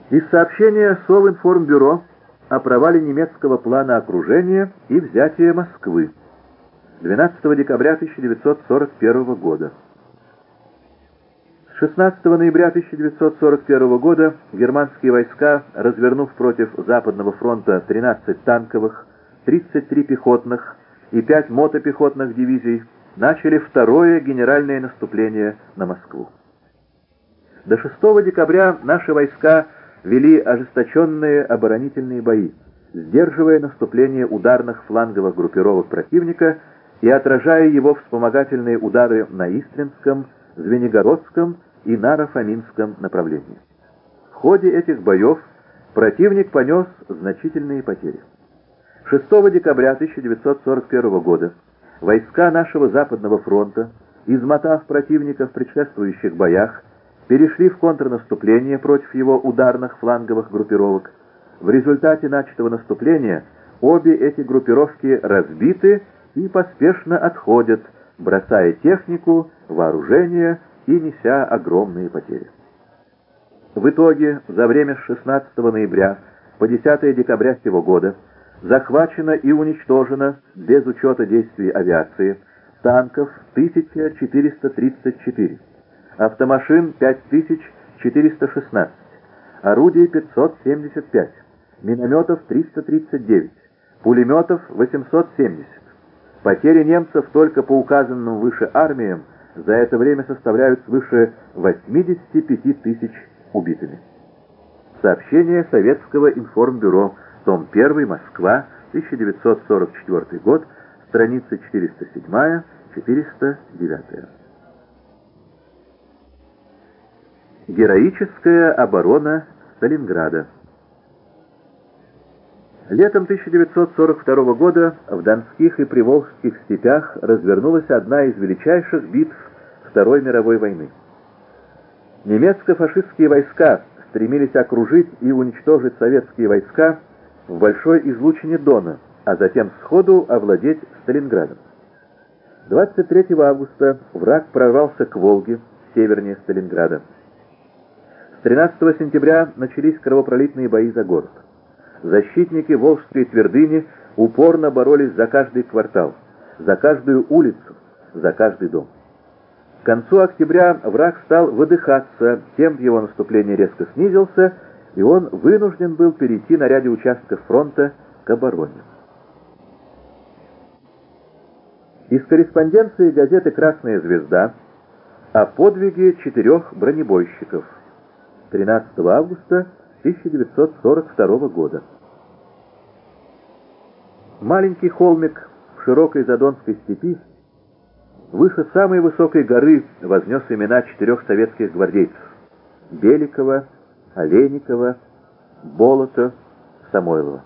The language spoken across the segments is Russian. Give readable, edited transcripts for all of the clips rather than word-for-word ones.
Из сообщения Совинформбюро о провале немецкого плана окружения и взятия Москвы 12 декабря 1941 года. С 16 ноября 1941 года германские войска, развернув против Западного фронта 13 танковых, 33 пехотных и 5 мотопехотных дивизий, начали второе генеральное наступление на Москву. До 6 декабря наши войска вели ожесточенные оборонительные бои, сдерживая наступление ударных фланговых группировок противника и отражая его вспомогательные удары на Истринском, Звенигородском и Наро-Фоминском направлении. В ходе этих боев противник понес значительные потери. 6 декабря 1941 года войска нашего Западного фронта, измотав противника в предшествующих боях, перешли в контрнаступление против его ударных фланговых группировок. В результате начатого наступления обе эти группировки разбиты и поспешно отходят, бросая технику, вооружение и неся огромные потери. В итоге, за время с 16 ноября по 10 декабря сего года захвачено и уничтожено, без учета действий авиации, танков 1434, автомашин 5416, орудий 575, минометов 339, пулеметов 870. Потери немцев только по указанным выше армиям за это время составляют свыше 85 тысяч убитыми. Сообщение Советского информбюро, том 1, Москва, 1944 год, страницы 407-409. Героическая оборона Сталинграда. Летом 1942 года в Донских и Приволжских степях развернулась одна из величайших битв Второй мировой войны. Немецко-фашистские войска стремились окружить и уничтожить советские войска в большой излучине Дона, а затем сходу овладеть Сталинградом. 23 августа враг прорвался к Волге, севернее Сталинграда. С 13 сентября начались кровопролитные бои за город. Защитники Волжской твердыни упорно боролись за каждый квартал, за каждую улицу, за каждый дом. К концу октября враг стал выдыхаться, темп его наступления резко снизился, и он вынужден был перейти на ряде участков фронта к обороне. Из корреспонденции газеты «Красная звезда» о подвиге 4 бронебойщиков 13 августа 1942 года. Маленький холмик в широкой Задонской степи выше самой высокой горы вознес имена 4 советских гвардейцев — Беликова, Олейникова, Болота, Самойлова.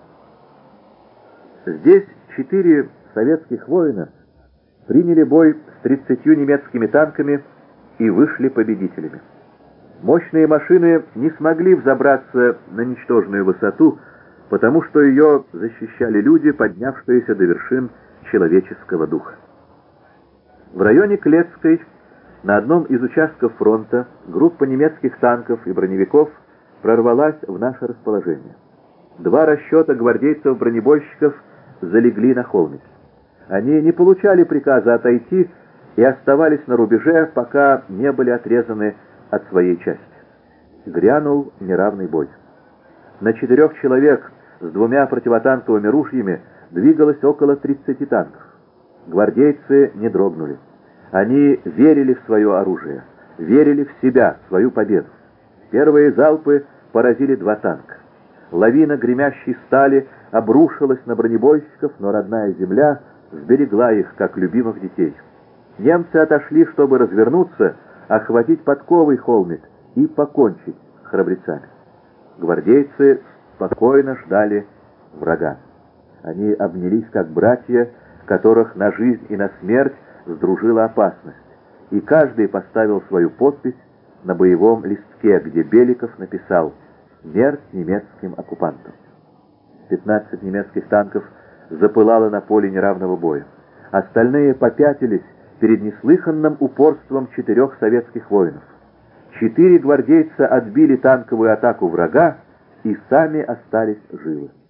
Здесь 4 советских воина приняли бой с 30 немецкими танками и вышли победителями. Мощные машины не смогли взобраться на ничтожную высоту, потому что ее защищали люди, поднявшиеся до вершин человеческого духа. В районе Клецкой, на одном из участков фронта, группа немецких танков и броневиков прорвалась в наше расположение. 2 расчета гвардейцев-бронебойщиков залегли на холмике. Они не получали приказа отойти и оставались на рубеже, пока не были отрезаны от своей части. Грянул неравный бой. На 4 человек с 2 противотанковыми ружьями двигалось около 30 танков. Гвардейцы не дрогнули. Они верили в свое оружие, верили в себя, в свою победу. Первые залпы поразили 2 танка. Лавина гремящей стали обрушилась на бронебойщиков, но родная земля сберегла их, как любимых детей. Немцы отошли, чтобы развернуться, охватить подковый холмик и покончить с храбрецами. Гвардейцы спокойно ждали врага. Они обнялись как братья, которых на жизнь и на смерть сдружила опасность, и каждый поставил свою подпись на боевом листке, где Беликов написал «Смерть немецким оккупантам». 15 немецких танков запылало на поле неравного боя. Остальные попятились перед неслыханным упорством 4 советских воинов. 4 гвардейца отбили танковую атаку врага и сами остались живы.